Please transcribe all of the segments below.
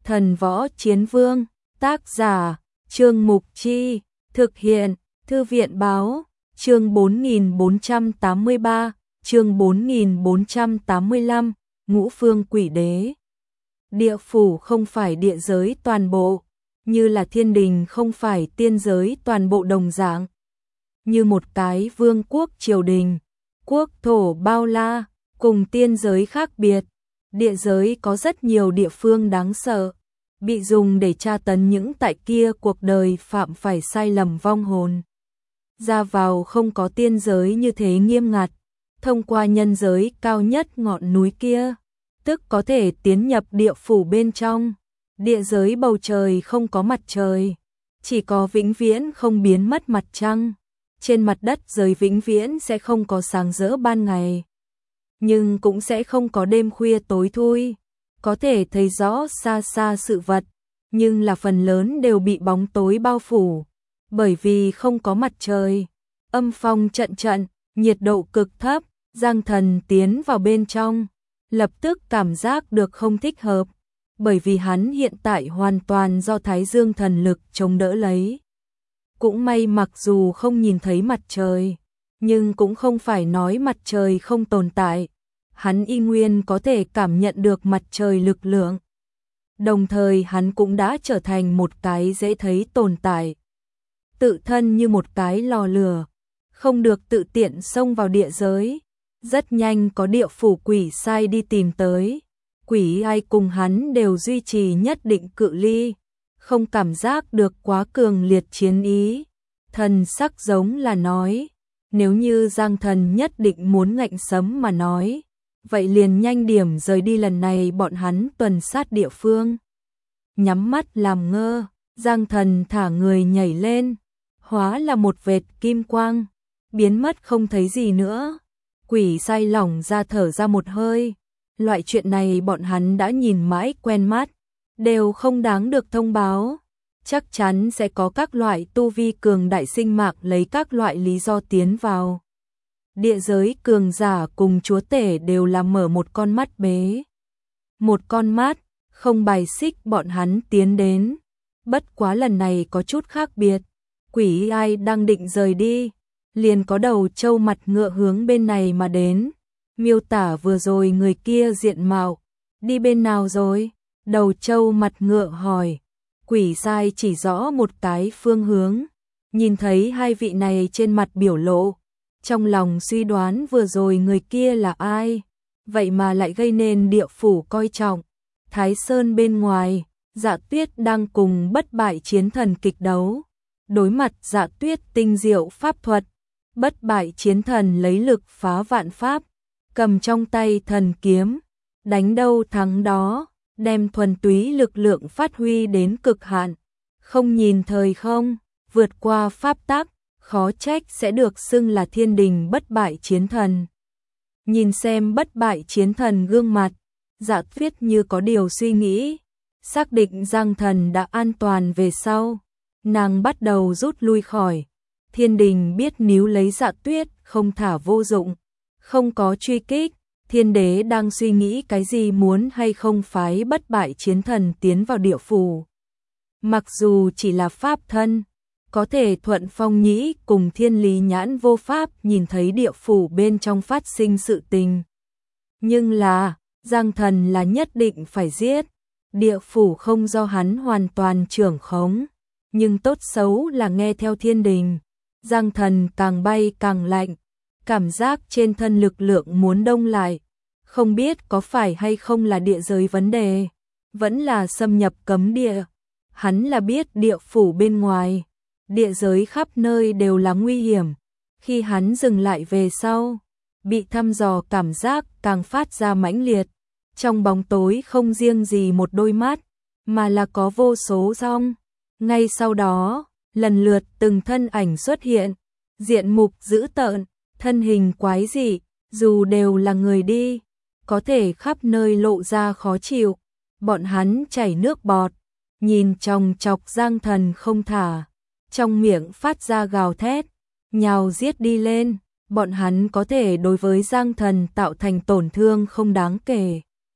Thần Võ Chiến Vương, tác giả, Trương Mục Chi, thực hiện, Thư viện Báo, chương 4483, chương 4485, Ngũ Phương Quỷ Đế. Địa phủ không phải địa giới toàn bộ, như là thiên đình không phải tiên giới toàn bộ đồng dạng. Như một cái vương quốc triều đình, quốc thổ bao la, cùng tiên giới khác biệt. Địa giới có rất nhiều địa phương đáng sợ, bị dùng để tra tấn những tại kia cuộc đời phạm phải sai lầm vong hồn. Ra vào không có tiên giới như thế nghiêm ngặt, thông qua nhân giới cao nhất ngọn núi kia, tức có thể tiến nhập địa phủ bên trong. Địa giới bầu trời không có mặt trời, chỉ có vĩnh viễn không biến mất mặt trăng. Trên mặt đất giới vĩnh viễn sẽ không có sáng rỡ ban ngày, nhưng cũng sẽ không có đêm khuya tối thui. Có thể thấy rõ xa xa sự vật, nhưng là phần lớn đều bị bóng tối bao phủ, bởi vì không có mặt trời. Âm phong trận trận, nhiệt độ cực thấp. Giang Thần tiến vào bên trong, lập tức cảm giác được không thích hợp, bởi vì hắn hiện tại hoàn toàn do Thái Dương thần lực chống đỡ lấy. Cũng may mặc dù không nhìn thấy mặt trời, nhưng cũng không phải nói mặt trời không tồn tại. Hắn y nguyên có thể cảm nhận được mặt trời lực lượng. Đồng thời hắn cũng đã trở thành một cái dễ thấy tồn tại. Tự thân như một cái lò lửa, không được tự tiện xông vào địa giới. Rất nhanh có địa phủ quỷ sai đi tìm tới. Quỷ ai cùng hắn đều duy trì nhất định cự ly, không cảm giác được quá cường liệt chiến ý. Thần sắc giống là nói, nếu như Giang Thần nhất định muốn ngạnh sấm mà nói, vậy liền nhanh điểm rời đi, lần này bọn hắn tuần sát địa phương. Nhắm mắt làm ngơ, Giang Thần thả người nhảy lên, hóa là một vệt kim quang, biến mất không thấy gì nữa. Quỷ sai lỏng ra thở ra một hơi, loại chuyện này bọn hắn đã nhìn mãi quen mắt, đều không đáng được thông báo. Chắc chắn sẽ có các loại tu vi cường đại sinh mạc lấy các loại lý do tiến vào. Địa giới cường giả cùng chúa tể đều là mở một con mắt bế. Một con mắt, không bài xích bọn hắn tiến đến. Bất quá lần này có chút khác biệt. Quỷ ai đang định rời đi, liền có đầu trâu mặt ngựa hướng bên này mà đến. Miêu tả vừa rồi người kia diện mạo, đi bên nào rồi? Đầu trâu mặt ngựa hỏi. Quỷ sai chỉ rõ một cái phương hướng, nhìn thấy hai vị này trên mặt biểu lộ, trong lòng suy đoán vừa rồi người kia là ai, vậy mà lại gây nên địa phủ coi trọng. Thái Sơn bên ngoài, Dạ Tuyết đang cùng bất bại chiến thần kịch đấu. Đối mặt Dạ Tuyết tinh diệu pháp thuật, bất bại chiến thần lấy lực phá vạn pháp, cầm trong tay thần kiếm, đánh đâu thắng đó, đem thuần túy lực lượng phát huy đến cực hạn, không nhìn thời không, vượt qua pháp tắc, khó trách sẽ được xưng là thiên đình bất bại chiến thần. Nhìn xem bất bại chiến thần gương mặt, Dạ Tuyết như có điều suy nghĩ, xác định Giang Thần đã an toàn về sau, nàng bắt đầu rút lui khỏi. Thiên đình biết níu lấy Dạ Tuyết không thả vô dụng, không có truy kích. Thiên đế đang suy nghĩ cái gì, muốn hay không phái bất bại chiến thần tiến vào địa phủ. Mặc dù chỉ là pháp thân, có thể thuận phong nhĩ cùng thiên lý nhãn vô pháp nhìn thấy địa phủ bên trong phát sinh sự tình. Nhưng là, Giang Thần là nhất định phải giết. Địa phủ không do hắn hoàn toàn trưởng khống, nhưng tốt xấu là nghe theo thiên đình. Giang Thần càng bay càng lạnh, cảm giác trên thân lực lượng muốn đông lại. Không biết có phải hay không là địa giới vấn đề, vẫn là xâm nhập cấm địa. Hắn là biết địa phủ bên ngoài, địa giới khắp nơi đều là nguy hiểm. Khi hắn dừng lại về sau, bị thăm dò cảm giác càng phát ra mãnh liệt. Trong bóng tối không riêng gì một đôi mắt, mà là có vô số dòng. Ngay sau đó, lần lượt từng thân ảnh xuất hiện, diện mục dữ tợn, thân hình quái dị, dù đều là người đi, có thể khắp nơi lộ ra khó chịu. Bọn hắn chảy nước bọt, nhìn chòng chọc Giang Thần không thả, trong miệng phát ra gào thét, nhào giết đi lên. Bọn hắn có thể đối với Giang Thần tạo thành tổn thương không đáng kể.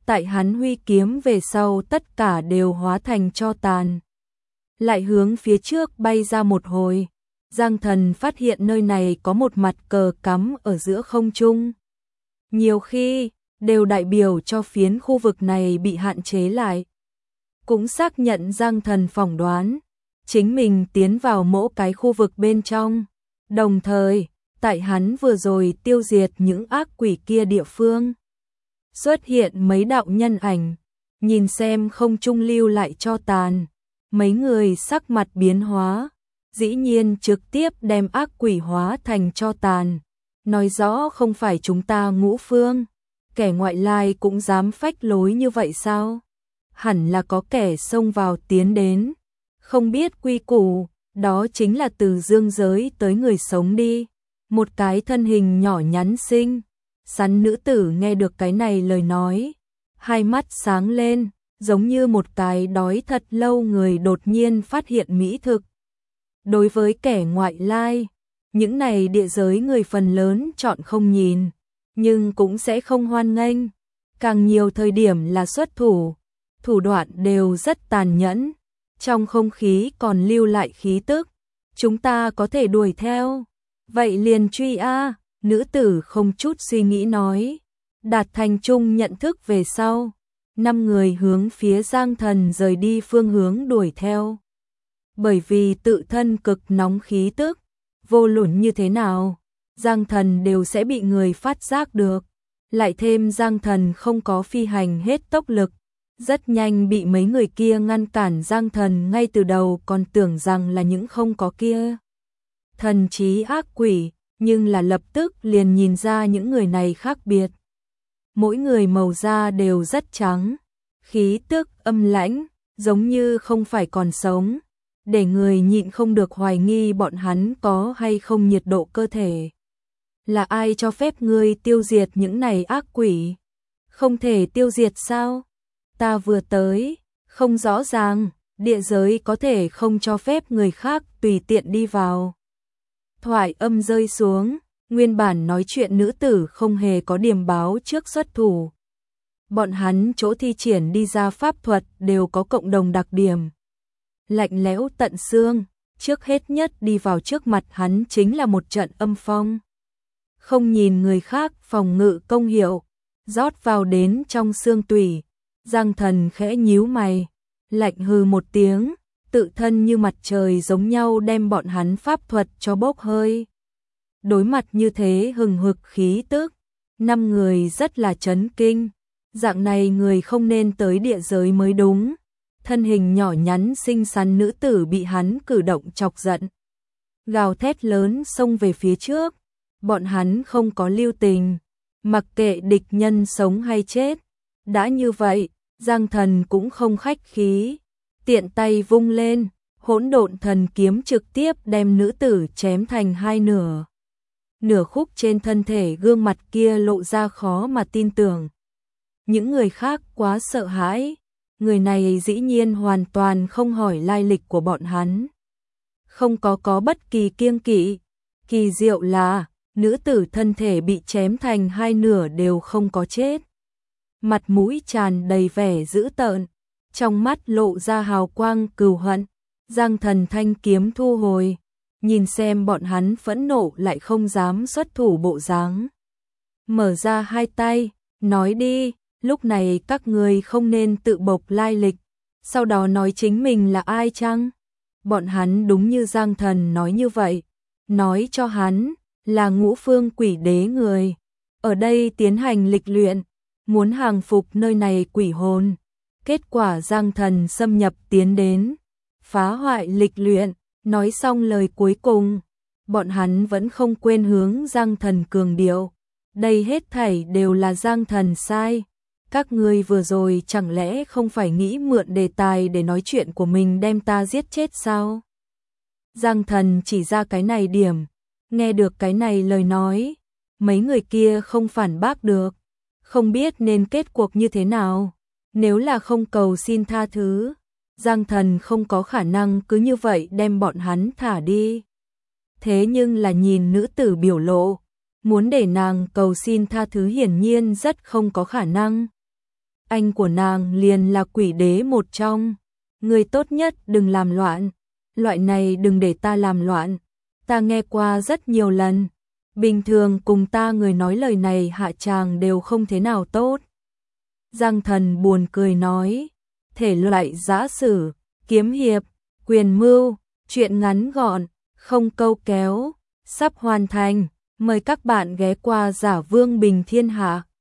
tại hắn huy kiếm về sau tất cả đều hóa thành tro tàn. Lại hướng phía trước bay ra một hồi, Giang Thần phát hiện nơi này có một mặt cờ cắm ở giữa không trung. Nhiều khi, đều đại biểu cho phiến khu vực này bị hạn chế lại. Cũng xác nhận Giang Thần phỏng đoán, chính mình tiến vào mỗi cái khu vực bên trong. Đồng thời, tại hắn vừa rồi tiêu diệt những ác quỷ kia địa phương, xuất hiện mấy đạo nhân ảnh, nhìn xem không trung lưu lại cho tàn. Mấy người sắc mặt biến hóa, dĩ nhiên trực tiếp đem ác quỷ hóa thành cho tàn. Nói rõ không phải chúng ta Ngũ Phương, kẻ ngoại lai cũng dám phách lối như vậy sao? Hẳn là có kẻ xông vào tiến đến, không biết quy củ, đó chính là từ dương giới tới người sống đi. Một cái thân hình nhỏ nhắn xinh xắn nữ tử nghe được cái này lời nói, hai mắt sáng lên, giống như một cái đói thật lâu người đột nhiên phát hiện mỹ thực. Đối với kẻ ngoại lai, những này địa giới người phần lớn chọn không nhìn, nhưng cũng sẽ không hoan nghênh. Càng nhiều thời điểm là xuất thủ, thủ đoạn đều rất tàn nhẫn, trong không khí còn lưu lại khí tức. Chúng ta có thể đuổi theo, vậy liền truy a. Nữ tử không chút suy nghĩ nói. Đạt thành chung nhận thức về sau, 5 người hướng phía Giang Thần rời đi phương hướng đuổi theo. Bởi vì tự thân cực nóng khí tức, vô luận như thế nào, Giang Thần đều sẽ bị người phát giác được. Lại thêm Giang Thần không có phi hành hết tốc lực, rất nhanh bị mấy người kia ngăn cản. Giang Thần ngay từ đầu còn tưởng rằng là những không có kia thần trí ác quỷ, nhưng là lập tức liền nhìn ra những người này khác biệt. Mỗi người màu da đều rất trắng, khí tức âm lãnh, giống như không phải còn sống, để người nhịn không được hoài nghi bọn hắn có hay không nhiệt độ cơ thể. Là ai cho phép ngươi tiêu diệt những này ác quỷ? Không thể tiêu diệt sao? Ta vừa tới, không rõ ràng, địa giới có thể không cho phép người khác tùy tiện đi vào. Thoại âm rơi xuống, nguyên bản nói chuyện nữ tử không hề có điểm báo trước xuất thủ. Bọn hắn chỗ thi triển đi ra pháp thuật đều có cộng đồng đặc điểm. Lạnh lẽo tận xương, trước hết nhất đi vào trước mặt hắn chính là một trận âm phong. Không nhìn người khác phòng ngự công hiệu, rót vào đến trong xương tủy. Giang Thần khẽ nhíu mày, lạnh hừ một tiếng, tự thân như mặt trời giống nhau đem bọn hắn pháp thuật cho bốc hơi. Đối mặt như thế hừng hực khí tức, 5 người rất là chấn kinh. Dạng này người không nên tới địa giới mới đúng. Thân hình nhỏ nhắn xinh xắn nữ tử bị hắn cử động chọc giận, gào thét lớn xông về phía trước. Bọn hắn không có lưu tình, mặc kệ địch nhân sống hay chết. Đã như vậy, Giang Thần cũng không khách khí, tiện tay vung lên, hỗn độn thần kiếm trực tiếp đem nữ tử chém thành hai nửa. Nửa khúc trên thân thể gương mặt kia lộ ra khó mà tin tưởng. Những người khác quá sợ hãi, người này dĩ nhiên hoàn toàn không hỏi lai lịch của bọn hắn. Không có bất kỳ kiêng kỵ, kỳ diệu là nữ tử thân thể bị chém thành hai nửa đều không có chết. Mặt mũi tràn đầy vẻ dữ tợn, trong mắt lộ ra hào quang cừu hận. Giang Thần thanh kiếm thu hồi, nhìn xem bọn hắn phẫn nộ lại không dám xuất thủ bộ dáng. Mở ra hai tay, nói đi, lúc này các người không nên tự bộc lai lịch, sau đó nói chính mình là ai chăng? Bọn hắn đúng như Giang Thần nói như vậy, nói cho hắn là Ngũ Phương Quỷ Đế người, ở đây tiến hành lịch luyện, muốn hàng phục nơi này quỷ hồn. Kết quả Giang Thần xâm nhập tiến đến, phá hoại lịch luyện. Nói xong lời cuối cùng, bọn hắn vẫn không quên hướng Giang Thần cường điệu, đây hết thảy đều là Giang Thần sai. Các ngươi vừa rồi chẳng lẽ không phải nghĩ mượn đề tài để nói chuyện của mình đem ta giết chết sao? Giang Thần chỉ ra cái này điểm, nghe được cái này lời nói, mấy người kia không phản bác được, không biết nên kết cuộc như thế nào. Nếu là không cầu xin tha thứ, Giang Thần không có khả năng cứ như vậy đem bọn hắn thả đi. Thế nhưng là nhìn nữ tử biểu lộ, muốn để nàng cầu xin tha thứ hiển nhiên rất không có khả năng. anh của nàng liền là quỷ đế một trong. Người tốt nhất đừng làm loạn, loại này đừng để ta làm loạn, ta nghe qua rất nhiều lần. Bình thường cùng ta người nói lời này hạ tràng đều không thế nào tốt. Giang Thần buồn cười nói, thể loại giã sử, kiếm hiệp, quyền mưu, truyện ngắn gọn, không câu kéo, sắp hoàn thành. Mời các bạn ghé qua Giả Vương Bình Thiên Hạ.